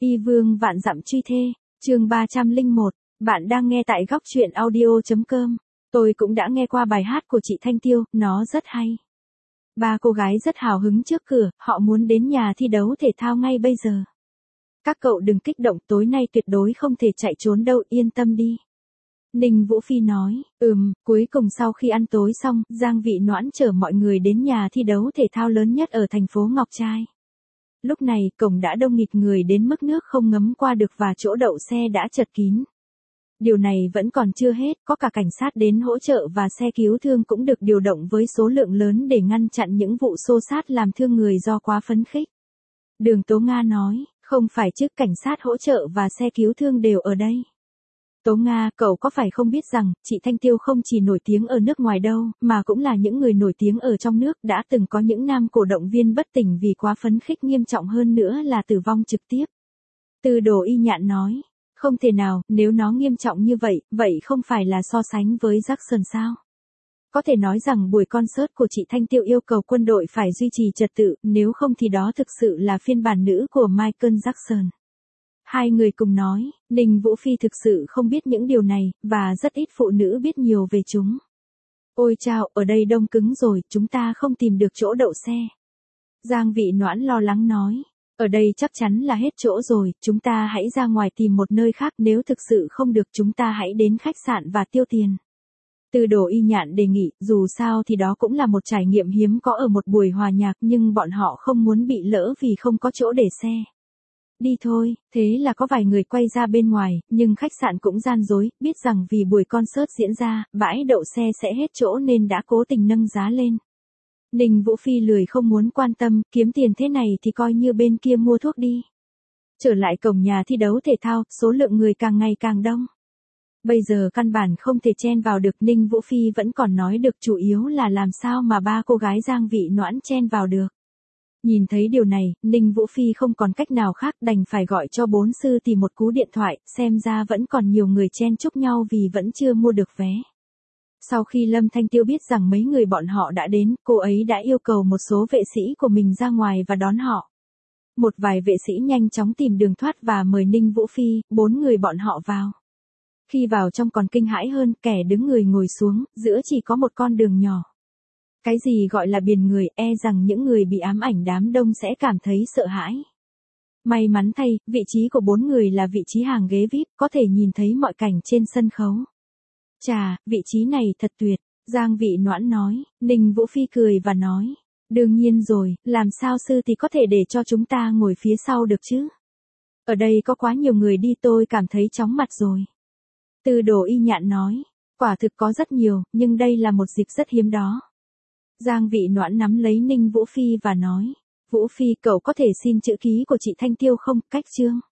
Y vương vạn dặm truy thê, chương 301, bạn đang nghe tại góc truyện audio.com. Tôi cũng đã nghe qua bài hát của chị Thanh Tiêu, nó rất hay. Ba cô gái rất hào hứng trước cửa, họ muốn đến nhà thi đấu thể thao ngay bây giờ. Các cậu đừng kích động, tối nay tuyệt đối không thể chạy trốn đâu, yên tâm đi. Ninh Vũ Phi nói, cuối cùng sau khi ăn tối xong, Giang Vị Noãn chở mọi người đến nhà thi đấu thể thao lớn nhất ở thành phố Ngọc Trai. Lúc này, cổng đã đông nghịt người đến mức nước không ngấm qua được và chỗ đậu xe đã chật kín. Điều này vẫn còn chưa hết, có cả cảnh sát đến hỗ trợ và xe cứu thương cũng được điều động với số lượng lớn để ngăn chặn những vụ xô xát làm thương người do quá phấn khích. Đường Tố Nga nói, không phải chứ, cảnh sát hỗ trợ và xe cứu thương đều ở đây. Tố Nga, cậu có phải không biết rằng, chị Thanh Tiêu không chỉ nổi tiếng ở nước ngoài đâu, mà cũng là những người nổi tiếng ở trong nước, đã từng có những nam cổ động viên bất tỉnh vì quá phấn khích, nghiêm trọng hơn nữa là tử vong trực tiếp. Từ Đồ Y Nhạn nói, không thể nào, nếu nó nghiêm trọng như vậy, vậy không phải là so sánh với Jackson sao? Có thể nói rằng buổi concert của chị Thanh Tiêu yêu cầu quân đội phải duy trì trật tự, nếu không thì đó thực sự là phiên bản nữ của Michael Jackson. Hai người cùng nói, Ninh Vũ Phi thực sự không biết những điều này, và rất ít phụ nữ biết nhiều về chúng. Ôi chao, ở đây đông cứng rồi, chúng ta không tìm được chỗ đậu xe. Giang Vị Noãn lo lắng nói, ở đây chắc chắn là hết chỗ rồi, chúng ta hãy ra ngoài tìm một nơi khác, nếu thực sự không được chúng ta hãy đến khách sạn và tiêu tiền. Từ Đồ Y Nhạn đề nghị, dù sao thì đó cũng là một trải nghiệm hiếm có ở một buổi hòa nhạc, nhưng bọn họ không muốn bị lỡ vì không có chỗ để xe. Đi thôi, thế là có vài người quay ra bên ngoài, nhưng khách sạn cũng gian dối, biết rằng vì buổi concert diễn ra, bãi đậu xe sẽ hết chỗ nên đã cố tình nâng giá lên. Ninh Vũ Phi lười không muốn quan tâm, kiếm tiền thế này thì coi như bên kia mua thuốc đi. Trở lại cổng nhà thi đấu thể thao, số lượng người càng ngày càng đông. Bây giờ căn bản không thể chen vào được, Ninh Vũ Phi vẫn còn nói được, chủ yếu là làm sao mà ba cô gái Giang Vị Noãn chen vào được. Nhìn thấy điều này, Ninh Vũ Phi không còn cách nào khác, đành phải gọi cho bốn sư tỷ một cú điện thoại, xem ra vẫn còn nhiều người chen chúc nhau vì vẫn chưa mua được vé. Sau khi Lâm Thanh Tiêu biết rằng mấy người bọn họ đã đến, cô ấy đã yêu cầu một số vệ sĩ của mình ra ngoài và đón họ. Một vài vệ sĩ nhanh chóng tìm đường thoát và mời Ninh Vũ Phi, bốn người bọn họ vào. Khi vào trong còn kinh hãi hơn, kẻ đứng người ngồi xuống, giữa chỉ có một con đường nhỏ. Cái gì gọi là biển người, e rằng những người bị ám ảnh đám đông sẽ cảm thấy sợ hãi. May mắn thay, vị trí của bốn người là vị trí hàng ghế VIP, có thể nhìn thấy mọi cảnh trên sân khấu. Chà, vị trí này thật tuyệt, Giang Vị Noãn nói. Ninh Vũ Phi cười và nói, đương nhiên rồi, làm sao sư thì có thể để cho chúng ta ngồi phía sau được chứ? Ở đây có quá nhiều người đi, tôi cảm thấy chóng mặt rồi. Từ Đồ Y Nhạn nói, quả thực có rất nhiều, nhưng đây là một dịp rất hiếm đó. Giang Vị Noãn nắm lấy Ninh Vũ Phi và nói, Vũ Phi, cậu có thể xin chữ ký của chị Thanh Tiêu không, cách chương.